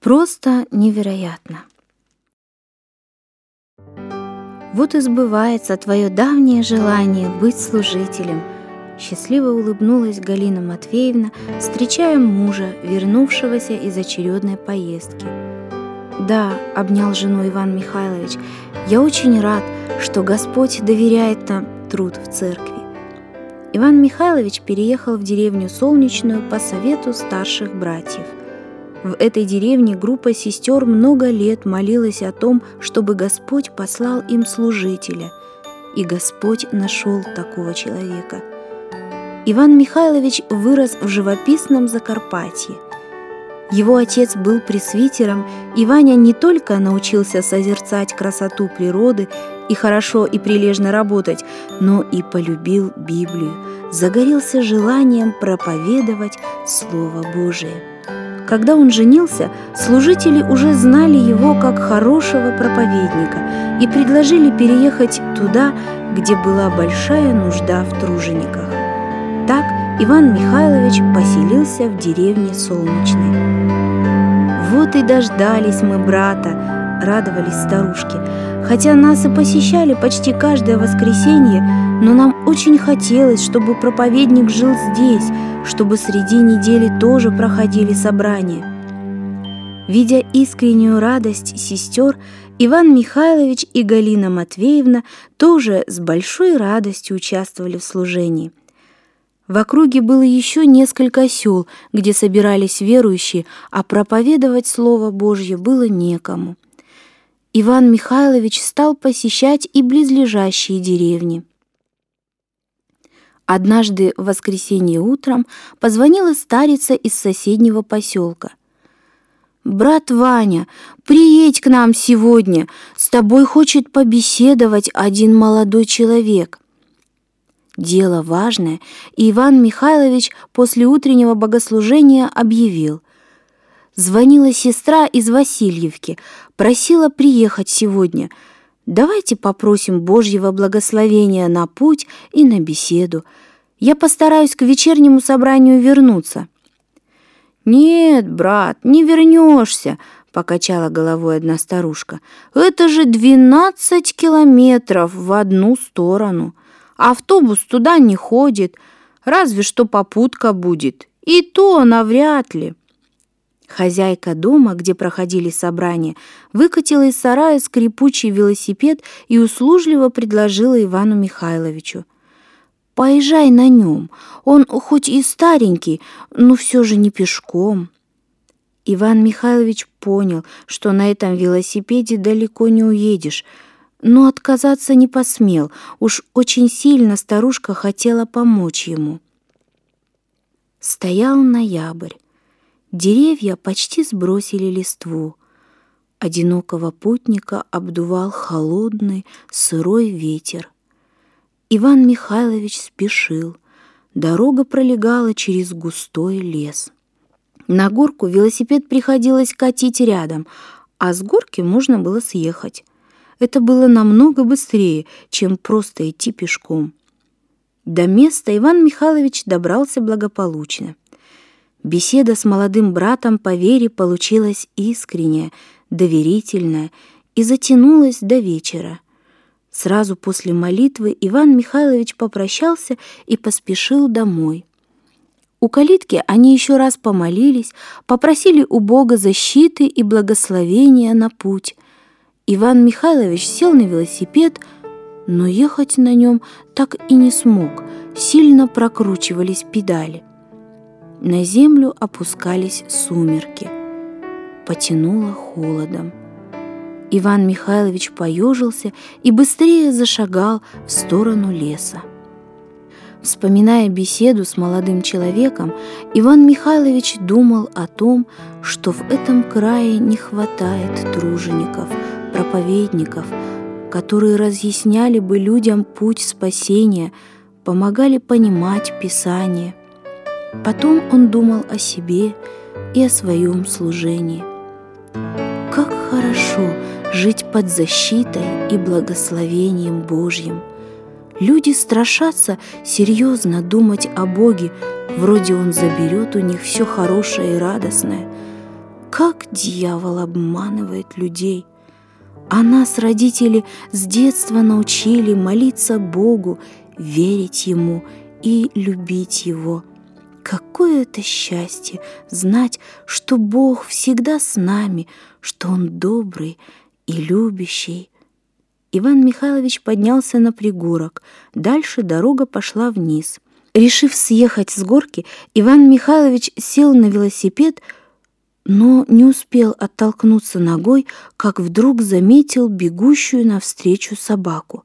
Просто невероятно. Вот и сбывается твое давнее желание быть служителем. Счастливо улыбнулась Галина Матвеевна, встречая мужа, вернувшегося из очередной поездки. «Да», — обнял жену Иван Михайлович, — «я очень рад, что Господь доверяет нам труд в церкви». Иван Михайлович переехал в деревню Солнечную по совету старших братьев. В этой деревне группа сестер много лет молилась о том, чтобы Господь послал им служителя, и Господь нашел такого человека. Иван Михайлович вырос в живописном Закарпатье. Его отец был пресвитером, и Ваня не только научился созерцать красоту природы и хорошо и прилежно работать, но и полюбил Библию, загорелся желанием проповедовать Слово Божие. Когда он женился, служители уже знали его как хорошего проповедника и предложили переехать туда, где была большая нужда в тружениках. Так Иван Михайлович поселился в деревне Солнечной. «Вот и дождались мы брата», — радовались старушки. «Хотя нас и посещали почти каждое воскресенье, но нам очень хотелось, чтобы проповедник жил здесь, чтобы среди недели тоже проходили собрания». Видя искреннюю радость сестер, Иван Михайлович и Галина Матвеевна тоже с большой радостью участвовали в служении. В округе было еще несколько сел, где собирались верующие, а проповедовать Слово Божье было некому. Иван Михайлович стал посещать и близлежащие деревни. Однажды в воскресенье утром позвонила старица из соседнего поселка. «Брат Ваня, приедь к нам сегодня, с тобой хочет побеседовать один молодой человек». Дело важное, и Иван Михайлович после утреннего богослужения объявил. Звонила сестра из Васильевки, просила приехать сегодня. Давайте попросим Божьего благословения на путь и на беседу. Я постараюсь к вечернему собранию вернуться». «Нет, брат, не вернешься», — покачала головой одна старушка. «Это же 12 километров в одну сторону. Автобус туда не ходит, разве что попутка будет, и то навряд ли». Хозяйка дома, где проходили собрания, выкатила из сарая скрипучий велосипед и услужливо предложила Ивану Михайловичу: «Поезжай на нем, он хоть и старенький, но все же не пешком». Иван Михайлович понял, что на этом велосипеде далеко не уедешь, но отказаться не посмел, уж очень сильно старушка хотела помочь ему. Стоял ноябрь. Деревья почти сбросили листву. Одинокого путника обдувал холодный, сырой ветер. Иван Михайлович спешил. Дорога пролегала через густой лес. На горку велосипед приходилось катить рядом, а с горки можно было съехать. Это было намного быстрее, чем просто идти пешком. До места Иван Михайлович добрался благополучно. Беседа с молодым братом по вере получилась искренняя, доверительная и затянулась до вечера. Сразу после молитвы Иван Михайлович попрощался и поспешил домой. У калитки они еще раз помолились, попросили у Бога защиты и благословения на путь. Иван Михайлович сел на велосипед, но ехать на нем так и не смог, сильно прокручивались педали. На землю опускались сумерки. Потянуло холодом. Иван Михайлович поежился и быстрее зашагал в сторону леса. Вспоминая беседу с молодым человеком, Иван Михайлович думал о том, что в этом крае не хватает тружеников, проповедников, которые разъясняли бы людям путь спасения, помогали понимать Писание. Потом он думал о себе и о своем служении. Как хорошо жить под защитой и благословением Божьим! Люди страшатся серьезно думать о Боге, вроде Он заберет у них все хорошее и радостное. Как дьявол обманывает людей! А нас, родители, с детства научили молиться Богу, верить Ему и любить Его. Какое это счастье знать, что Бог всегда с нами, что Он добрый и любящий. Иван Михайлович поднялся на пригорок. Дальше дорога пошла вниз. Решив съехать с горки, Иван Михайлович сел на велосипед, но не успел оттолкнуться ногой, как вдруг заметил бегущую навстречу собаку.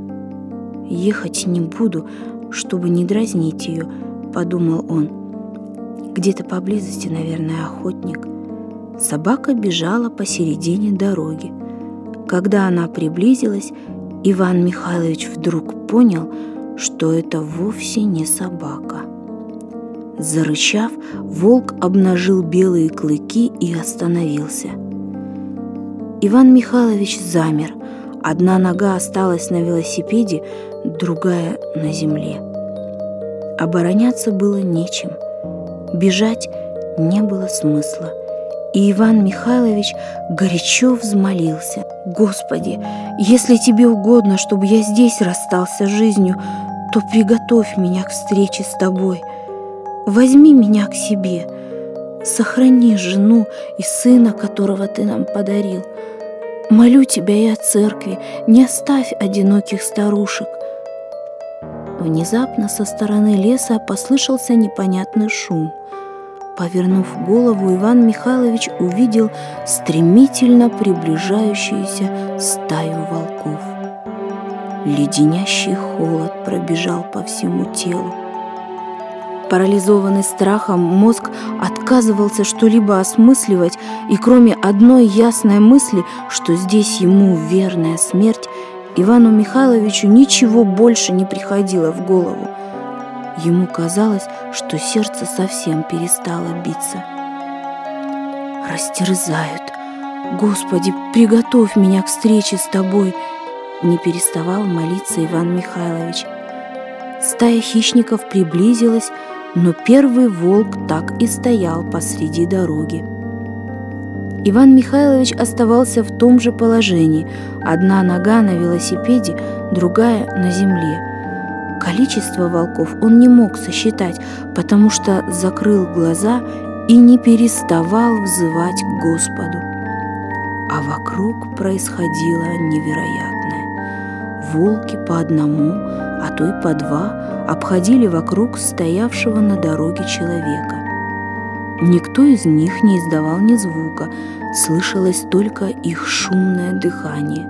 «Ехать не буду, чтобы не дразнить ее», — подумал он. «Где-то поблизости, наверное, охотник». Собака бежала посередине дороги. Когда она приблизилась, Иван Михайлович вдруг понял, что это вовсе не собака. Зарычав, волк обнажил белые клыки и остановился. Иван Михайлович замер. Одна нога осталась на велосипеде, другая на земле. Обороняться было нечем. Бежать не было смысла. И Иван Михайлович горячо взмолился: «Господи, если тебе угодно, чтобы я здесь расстался с жизнью, то приготовь меня к встрече с тобой. Возьми меня к себе, сохрани жену и сына, которого ты нам подарил. Молю тебя и о церкви, не оставь одиноких старушек». Внезапно со стороны леса послышался непонятный шум. Повернув голову, Иван Михайлович увидел стремительно приближающуюся стаю волков. Леденящий холод пробежал по всему телу. Парализованный страхом, мозг отказывался что-либо осмысливать, и кроме одной ясной мысли, что здесь ему верная смерть, Ивану Михайловичу ничего больше не приходило в голову. Ему казалось, что сердце совсем перестало биться. «Растерзают! Господи, приготовь меня к встрече с тобой!» Не переставал молиться Иван Михайлович. Стая хищников приблизилась, но первый волк так и стоял посреди дороги. Иван Михайлович оставался в том же положении. Одна нога на велосипеде, другая на земле. Количество волков он не мог сосчитать, потому что закрыл глаза и не переставал взывать к Господу. А вокруг происходило невероятное. Волки по одному, а то и по два обходили вокруг стоявшего на дороге человека. Никто из них не издавал ни звука, слышалось только их шумное дыхание.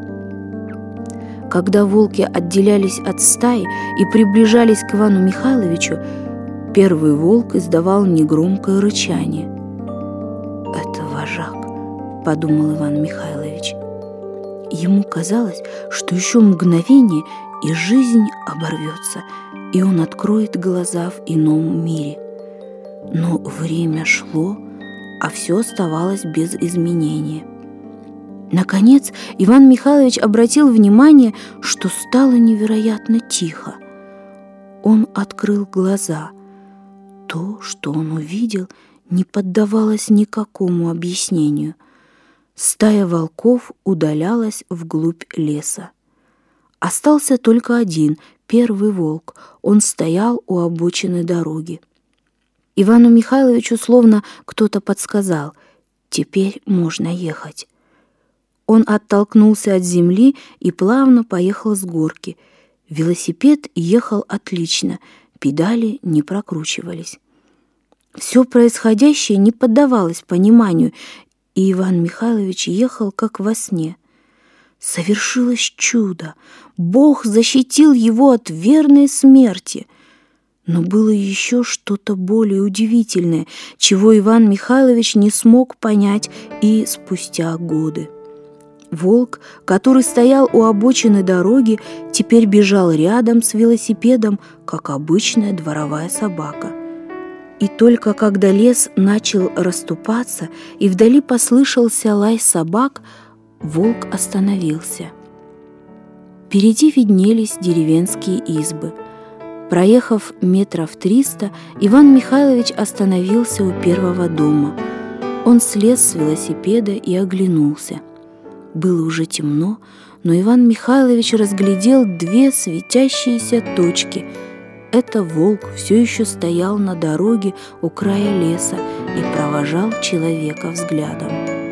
Когда волки отделялись от стаи и приближались к Ивану Михайловичу, первый волк издавал негромкое рычание. «Это вожак», — подумал Иван Михайлович. Ему казалось, что еще мгновение, и жизнь оборвется, и он откроет глаза в ином мире. Но время шло, а все оставалось без изменения. Наконец, Иван Михайлович обратил внимание, что стало невероятно тихо. Он открыл глаза. То, что он увидел, не поддавалось никакому объяснению. Стая волков удалялась вглубь леса. Остался только один, первый волк. Он стоял у обочины дороги. Ивану Михайловичу словно кто-то подсказал: теперь можно ехать. Он оттолкнулся от земли и плавно поехал с горки. Велосипед ехал отлично, педали не прокручивались. Все происходящее не поддавалось пониманию, и Иван Михайлович ехал как во сне. Совершилось чудо! Бог защитил его от верной смерти. Но было еще что-то более удивительное, чего Иван Михайлович не смог понять и спустя годы. Волк, который стоял у обочины дороги, теперь бежал рядом с велосипедом, как обычная дворовая собака. И только когда лес начал расступаться и вдали послышался лай собак, волк остановился. Впереди виднелись деревенские избы. Проехав 300 метров, Иван Михайлович остановился у первого дома. Он слез с велосипеда и оглянулся. Было уже темно, но Иван Михайлович разглядел две светящиеся точки. Это волк все еще стоял на дороге у края леса и провожал человека взглядом.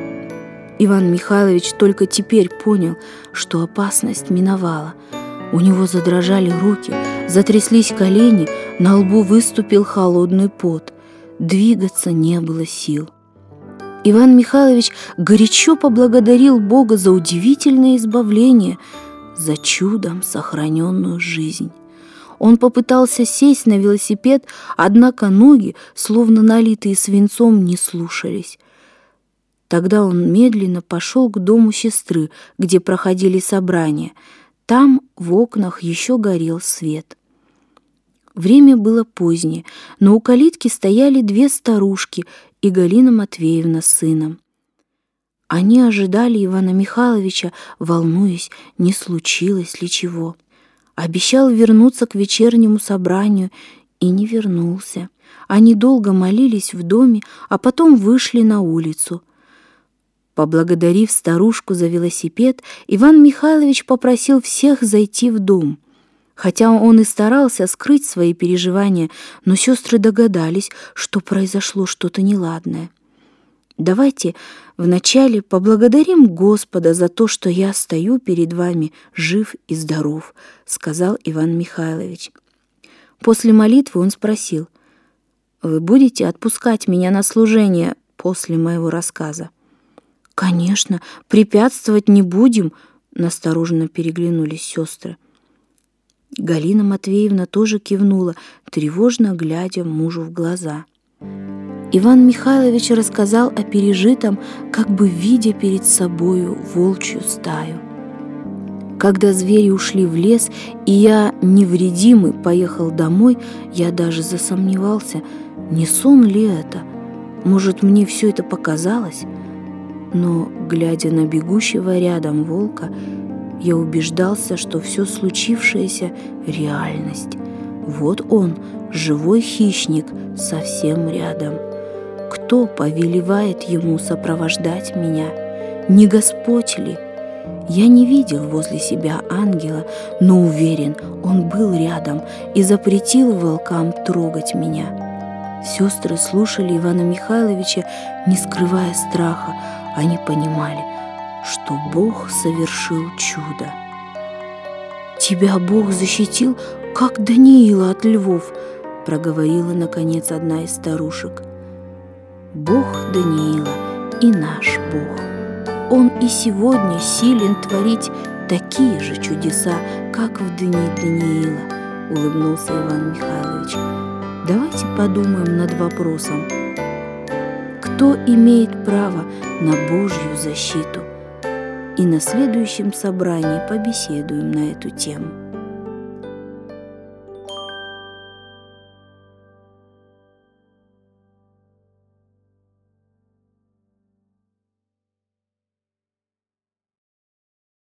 Иван Михайлович только теперь понял, что опасность миновала. У него задрожали руки, затряслись колени, на лбу выступил холодный пот. Двигаться не было сил. Иван Михайлович горячо поблагодарил Бога за удивительное избавление, за чудом сохраненную жизнь. Он попытался сесть на велосипед, однако ноги, словно налитые свинцом, не слушались. Тогда он медленно пошел к дому сестры, где проходили собрания. Там в окнах еще горел свет. Время было позднее, но у калитки стояли две старушки и Галина Матвеевна с сыном. Они ожидали Ивана Михайловича, волнуясь, не случилось ли чего. Обещал вернуться к вечернему собранию и не вернулся. Они долго молились в доме, а потом вышли на улицу. Поблагодарив старушку за велосипед, Иван Михайлович попросил всех зайти в дом. Хотя он и старался скрыть свои переживания, но сестры догадались, что произошло что-то неладное. «Давайте вначале поблагодарим Господа за то, что я стою перед вами жив и здоров», — сказал Иван Михайлович. После молитвы он спросил: «Вы будете отпускать меня на служение после моего рассказа?» «Конечно, препятствовать не будем», — настороженно переглянулись сестры. Галина Матвеевна тоже кивнула, тревожно глядя мужу в глаза. Иван Михайлович рассказал о пережитом, как бы видя перед собою волчью стаю. Когда звери ушли в лес, и я, невредимый, поехал домой, я даже засомневался, не сон ли это? Может, мне все это показалось? Но, глядя на бегущего рядом волка, я убеждался, что все случившееся — реальность. Вот он, живой хищник, совсем рядом. Кто повелевает ему сопровождать меня? Не Господь ли? Я не видел возле себя ангела, но уверен, он был рядом и запретил волкам трогать меня. Сестры слушали Ивана Михайловича, не скрывая страха. Они понимали, что Бог совершил чудо. «Тебя Бог защитил, как Даниила от львов», — проговорила, наконец, одна из старушек. «Бог Даниила и наш Бог. Он и сегодня силен творить такие же чудеса, как в дни Даниила», — улыбнулся Иван Михайлович. «Давайте подумаем над вопросом: кто имеет право на Божью защиту? И на следующем собрании побеседуем на эту тему».